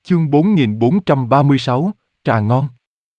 Chương 4436, trà ngon.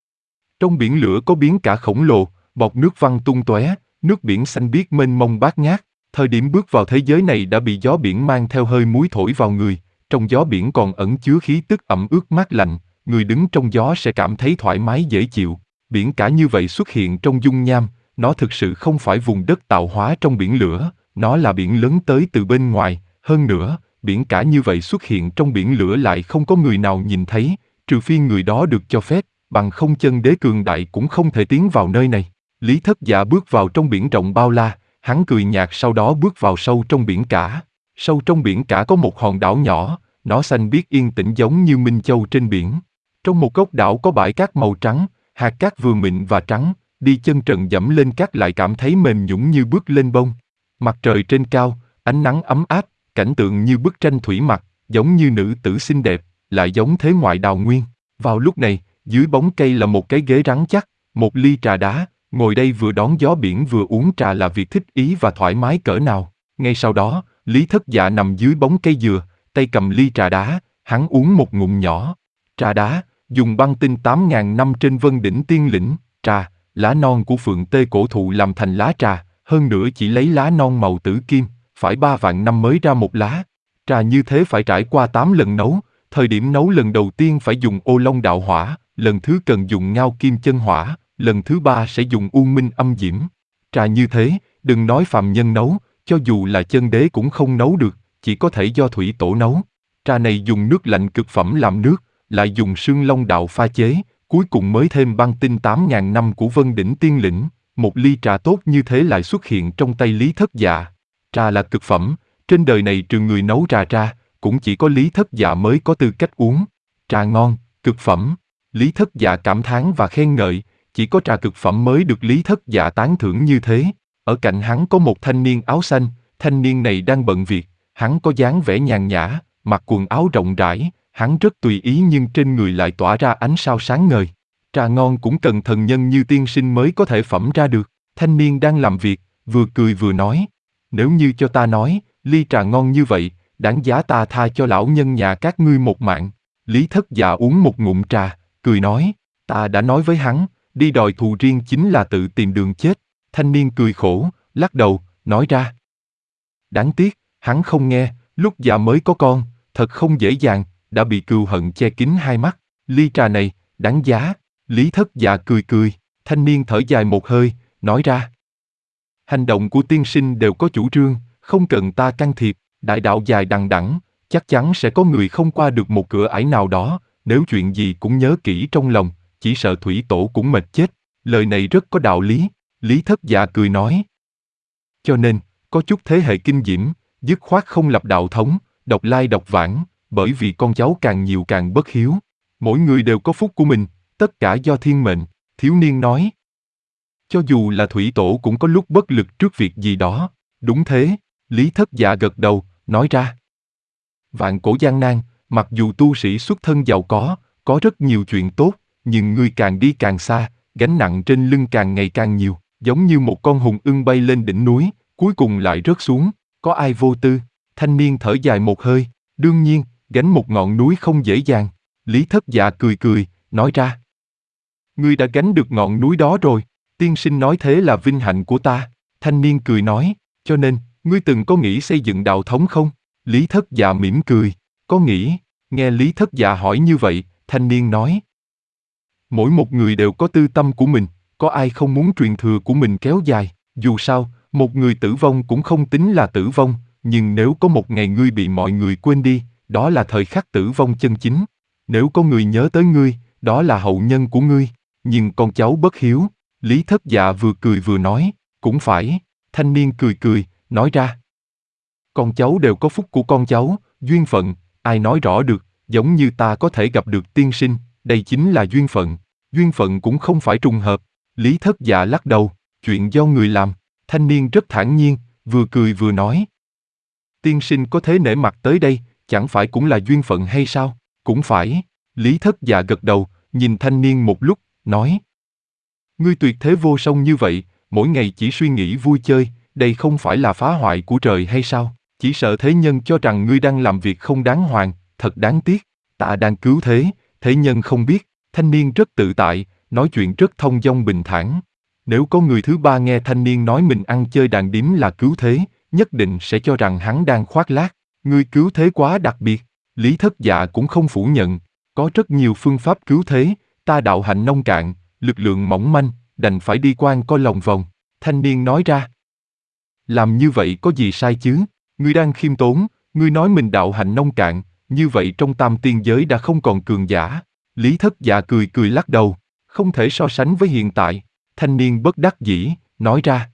Trong biển lửa có biển cả khổng lồ, bọt nước văng tung tóe, nước biển xanh biếc mênh mông bát ngát. Thời điểm bước vào thế giới này đã bị gió biển mang theo hơi muối thổi vào người, trong gió biển còn ẩn chứa khí tức ẩm ướt mát lạnh, người đứng trong gió sẽ cảm thấy thoải mái dễ chịu. Biển cả như vậy xuất hiện trong dung nham, nó thực sự không phải vùng đất tạo hóa trong biển lửa, nó là biển lớn tới từ bên ngoài. Hơn nữa, biển cả như vậy xuất hiện trong biển lửa lại không có người nào nhìn thấy, trừ phi người đó được cho phép, bằng không chân đế cường đại cũng không thể tiến vào nơi này. Lý Thất Dạ bước vào trong biển rộng bao la, hắn cười nhạt sau đó bước vào sâu trong biển cả. Sâu trong biển cả có một hòn đảo nhỏ, nó xanh biếc yên tĩnh giống như Minh Châu trên biển. Trong một góc đảo có bãi cát màu trắng, hạt cát vừa mịn và trắng, đi chân trần dẫm lên cát lại cảm thấy mềm nhũn như bước lên bông. Mặt trời trên cao, ánh nắng ấm áp, cảnh tượng như bức tranh thủy mặc, giống như nữ tử xinh đẹp, lại giống thế ngoại đào nguyên. Vào lúc này, dưới bóng cây là một cái ghế rắn chắc, một ly trà đá, ngồi đây vừa đón gió biển vừa uống trà là việc thích ý và thoải mái cỡ nào. Ngay sau đó, Lý Thất Dạ nằm dưới bóng cây dừa, tay cầm ly trà đá, hắn uống một ngụm nhỏ. Trà đá, dùng băng tinh 8.000 năm trên Vân Đỉnh Tiên Lĩnh, trà, lá non của phượng tê cổ thụ làm thành lá trà, hơn nữa chỉ lấy lá non màu tử kim, phải 3 vạn năm mới ra một lá. Trà như thế phải trải qua 8 lần nấu, thời điểm nấu lần đầu tiên phải dùng ô long đạo hỏa, lần thứ cần dùng ngao kim chân hỏa, lần thứ 3 sẽ dùng u minh âm diễm. Trà như thế, đừng nói phàm nhân nấu, cho dù là chân đế cũng không nấu được, chỉ có thể do thủy tổ nấu. Trà này dùng nước lạnh cực phẩm làm nước, lại dùng sương long đạo pha chế, cuối cùng mới thêm băng tinh 8.000 năm của Vân Đỉnh Tiên Lĩnh. Một ly trà tốt như thế lại xuất hiện trong tay Lý Thất Dạ. Trà là cực phẩm, trên đời này trừ người nấu trà ra, cũng chỉ có Lý Thất Dạ mới có tư cách uống. Trà ngon, cực phẩm. Lý Thất Dạ cảm thán và khen ngợi, chỉ có trà cực phẩm mới được Lý Thất Dạ tán thưởng như thế. Ở cạnh hắn có một thanh niên áo xanh, thanh niên này đang bận việc, hắn có dáng vẻ nhàn nhã, mặc quần áo rộng rãi, hắn rất tùy ý nhưng trên người lại tỏa ra ánh sao sáng ngời. Trà ngon cũng cần thần nhân như tiên sinh mới có thể phẩm ra được. Thanh niên đang làm việc, vừa cười vừa nói, nếu như cho ta nói, ly trà ngon như vậy, đáng giá ta tha cho lão nhân nhà các ngươi một mạng. Lý Thất Dạ uống một ngụm trà, cười nói, ta đã nói với hắn, đi đòi thù riêng chính là tự tìm đường chết. Thanh niên cười khổ, lắc đầu, nói ra. Đáng tiếc, hắn không nghe, lúc già mới có con, thật không dễ dàng, đã bị cừu hận che kín hai mắt. Ly trà này, đáng giá. Lý Thất Dạ cười cười, thanh niên thở dài một hơi, nói ra. Hành động của tiên sinh đều có chủ trương, không cần ta can thiệp, đại đạo dài đằng đẵng, chắc chắn sẽ có người không qua được một cửa ải nào đó, nếu chuyện gì cũng nhớ kỹ trong lòng, chỉ sợ thủy tổ cũng mệt chết. Lời này rất có đạo lý, Lý Thất Dạ cười nói. Cho nên, có chút thế hệ kinh diễm, dứt khoát không lập đạo thống, độc lai độc vãng, bởi vì con cháu càng nhiều càng bất hiếu. Mỗi người đều có phúc của mình, tất cả do thiên mệnh, thiếu niên nói. Cho dù là thủy tổ cũng có lúc bất lực trước việc gì đó. Đúng thế, Lý Thất Dạ gật đầu, nói ra. Vạn cổ gian nan, mặc dù tu sĩ xuất thân giàu có rất nhiều chuyện tốt, nhưng ngươi càng đi càng xa, gánh nặng trên lưng càng ngày càng nhiều, giống như một con hùng ưng bay lên đỉnh núi, cuối cùng lại rớt xuống, có ai vô tư. Thanh niên thở dài một hơi, đương nhiên, gánh một ngọn núi không dễ dàng. Lý Thất Dạ cười cười, nói ra. Ngươi đã gánh được ngọn núi đó rồi, tiên sinh nói thế là vinh hạnh của ta. Thanh niên cười nói, cho nên, ngươi từng có nghĩ xây dựng đạo thống không? Lý Thất Dạ mỉm cười, có nghĩ. Nghe Lý Thất Dạ hỏi như vậy, thanh niên nói. Mỗi một người đều có tư tâm của mình, có ai không muốn truyền thừa của mình kéo dài, dù sao, một người tử vong cũng không tính là tử vong, nhưng nếu có một ngày ngươi bị mọi người quên đi, đó là thời khắc tử vong chân chính. Nếu có người nhớ tới ngươi, đó là hậu nhân của ngươi, nhưng con cháu bất hiếu. Lý Thất Dạ vừa cười vừa nói, cũng phải. Thanh niên cười cười, nói ra. Con cháu đều có phúc của con cháu, duyên phận, ai nói rõ được, giống như ta có thể gặp được tiên sinh, đây chính là duyên phận cũng không phải trùng hợp. Lý Thất Dạ lắc đầu, chuyện do người làm. Thanh niên rất thản nhiên, vừa cười vừa nói. Tiên sinh có thế nể mặt tới đây, chẳng phải cũng là duyên phận hay sao? Cũng phải. Lý Thất Dạ gật đầu, nhìn thanh niên một lúc, nói. Ngươi tuyệt thế vô song như vậy, mỗi ngày chỉ suy nghĩ vui chơi, đây không phải là phá hoại của trời hay sao? Chỉ sợ thế nhân cho rằng ngươi đang làm việc không đáng hoàn, thật đáng tiếc. Ta đang cứu thế, thế nhân không biết. Thanh niên rất tự tại, nói chuyện rất thông dong bình thản. Nếu có người thứ ba nghe thanh niên nói mình ăn chơi đàn điếm là cứu thế, nhất định sẽ cho rằng hắn đang khoác lác. Ngươi cứu thế quá đặc biệt. Lý Thất Dạ cũng không phủ nhận. Có rất nhiều phương pháp cứu thế, ta đạo hạnh nông cạn, lực lượng mỏng manh, đành phải đi quan coi lòng vòng. Thanh niên nói ra. Làm như vậy có gì sai chứ? Ngươi đang khiêm tốn, ngươi nói mình đạo hạnh nông cạn, như vậy trong tam tiên giới đã không còn cường giả. Lý Thất Dạ cười cười lắc đầu, không thể so sánh với hiện tại. Thanh niên bất đắc dĩ, nói ra.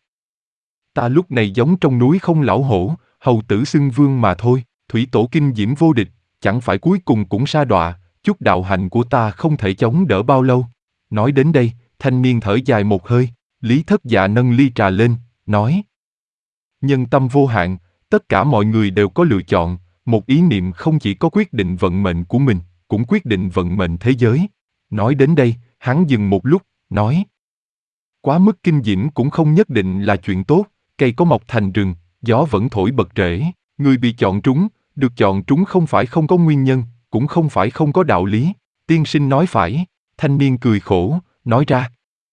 Ta lúc này giống trong núi không lão hổ, hầu tử xưng vương mà thôi, thủy tổ kinh diễm vô địch, chẳng phải cuối cùng cũng sa đọa, chút đạo hạnh của ta không thể chống đỡ bao lâu. Nói đến đây, thanh niên thở dài một hơi, Lý Thất Dạ nâng ly trà lên, nói. Nhân tâm vô hạn, tất cả mọi người đều có lựa chọn, một ý niệm không chỉ có quyết định vận mệnh của mình, cũng quyết định vận mệnh thế giới. Nói đến đây, hắn dừng một lúc, nói. Quá mức kinh diễm cũng không nhất định là chuyện tốt, cây có mọc thành rừng, gió vẫn thổi bật rễ, người bị chọn trúng, được chọn trúng không phải không có nguyên nhân, cũng không phải không có đạo lý. Tiên sinh nói phải, thanh niên cười khổ, nói ra.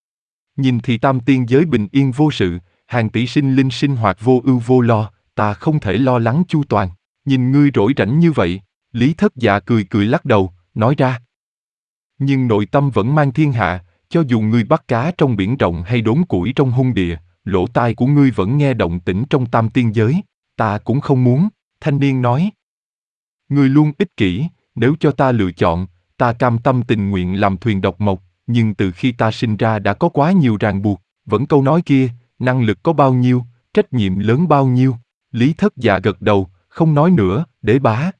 Nhìn thì tam tiên giới bình yên vô sự, hàng tỷ sinh linh sinh hoạt vô ưu vô lo, ta không thể lo lắng chu toàn. Nhìn ngươi rỗi rảnh như vậy, Lý Thất Dạ cười cười lắc đầu, nói ra. Nhưng nội tâm vẫn mang thiên hạ, cho dù ngươi bắt cá trong biển rộng hay đốn củi trong hung địa, lỗ tai của ngươi vẫn nghe động tĩnh trong tam tiên giới. Ta cũng không muốn, thanh niên nói. Ngươi luôn ích kỷ, nếu cho ta lựa chọn, ta cam tâm tình nguyện làm thuyền độc mộc, nhưng từ khi ta sinh ra đã có quá nhiều ràng buộc, vẫn câu nói kia, năng lực có bao nhiêu, trách nhiệm lớn bao nhiêu. Lý Thất Dạ gật đầu, không nói nữa, để bá.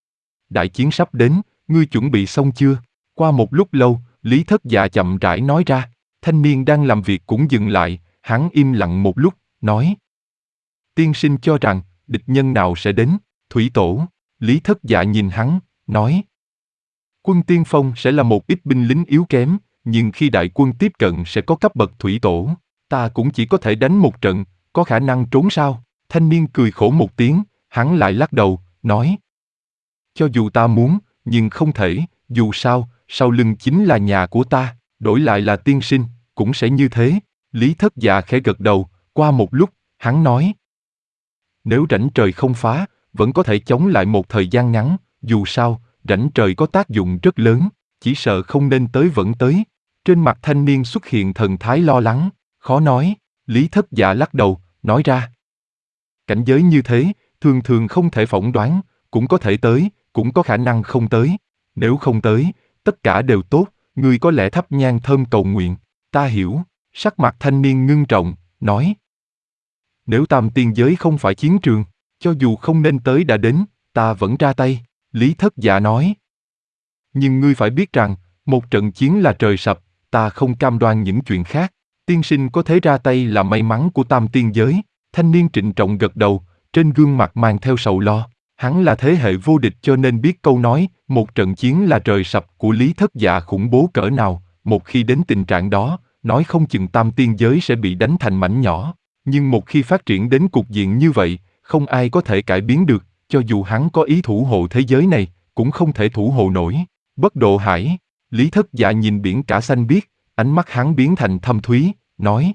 Đại chiến sắp đến, ngươi chuẩn bị xong chưa? Qua một lúc lâu, Lý Thất Dạ chậm rãi nói ra, thanh niên đang làm việc cũng dừng lại, hắn im lặng một lúc, nói. Tiên sinh cho rằng, địch nhân nào sẽ đến? Thủy tổ. Lý Thất Dạ nhìn hắn, nói. Quân tiên phong sẽ là một ít binh lính yếu kém, nhưng khi đại quân tiếp cận sẽ có cấp bậc thủy tổ. Ta cũng chỉ có thể đánh một trận, có khả năng trốn sao? Thanh niên cười khổ một tiếng, hắn lại lắc đầu, nói. Cho dù ta muốn, nhưng không thể, dù sao, sau lưng chính là nhà của ta, đổi lại là tiên sinh, cũng sẽ như thế. Lý Thất Dạ khẽ gật đầu, qua một lúc, hắn nói. Nếu rãnh trời không phá, vẫn có thể chống lại một thời gian ngắn, dù sao, rãnh trời có tác dụng rất lớn, chỉ sợ không nên tới vẫn tới. Trên mặt thanh niên xuất hiện thần thái lo lắng, khó nói. Lý Thất Dạ lắc đầu, nói ra. Cảnh giới như thế, thường thường không thể phỏng đoán, cũng có thể tới, cũng có khả năng không tới. Nếu không tới, tất cả đều tốt, ngươi có lẽ thắp nhang thơm cầu nguyện. Ta hiểu, sắc mặt thanh niên ngưng trọng, nói. Nếu tam tiên giới không phải chiến trường, cho dù không nên tới đã đến, ta vẫn ra tay. Lý Thất Dạ nói. Nhưng ngươi phải biết rằng, một trận chiến là trời sập, ta không cam đoan những chuyện khác. Tiên sinh có thể ra tay là may mắn của tam tiên giới. Thanh niên trịnh trọng gật đầu, trên gương mặt mang theo sầu lo. Hắn là thế hệ vô địch cho nên biết câu nói, một trận chiến là trời sập của Lý Thất Dạ khủng bố cỡ nào. Một khi đến tình trạng đó, nói không chừng tam tiên giới sẽ bị đánh thành mảnh nhỏ. Nhưng một khi phát triển đến cục diện như vậy, không ai có thể cải biến được, cho dù hắn có ý thủ hộ thế giới này, cũng không thể thủ hộ nổi. Bất Độ Hải. Lý Thất Dạ nhìn biển cả xanh biếc, ánh mắt hắn biến thành thâm thúy, nói.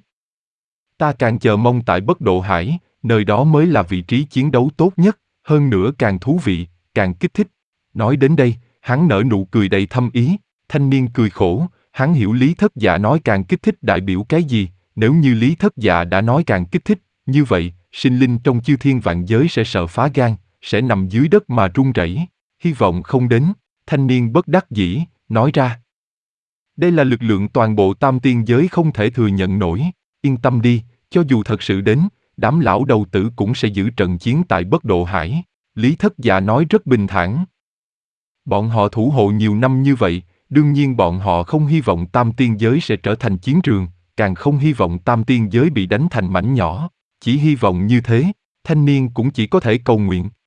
Ta càng chờ mong tại Bất Độ Hải, nơi đó mới là vị trí chiến đấu tốt nhất, hơn nữa càng thú vị, càng kích thích. Nói đến đây, hắn nở nụ cười đầy thâm ý, thanh niên cười khổ, hắn hiểu Lý Thất Dạ nói càng kích thích đại biểu cái gì, nếu như Lý Thất Dạ đã nói càng kích thích, như vậy, sinh linh trong chư thiên vạn giới sẽ sợ phá gan, sẽ nằm dưới đất mà run rẩy. Hy vọng không đến, thanh niên bất đắc dĩ, nói ra. Đây là lực lượng toàn bộ tam tiên giới không thể thừa nhận nổi, yên tâm đi, cho dù thật sự đến, đám lão đầu tử cũng sẽ giữ trận chiến tại Bất Độ Hải. Lý Thất Dạ nói rất bình thản. Bọn họ thủ hộ nhiều năm như vậy, đương nhiên bọn họ không hy vọng tam tiên giới sẽ trở thành chiến trường, càng không hy vọng tam tiên giới bị đánh thành mảnh nhỏ, chỉ hy vọng như thế, thanh niên cũng chỉ có thể cầu nguyện.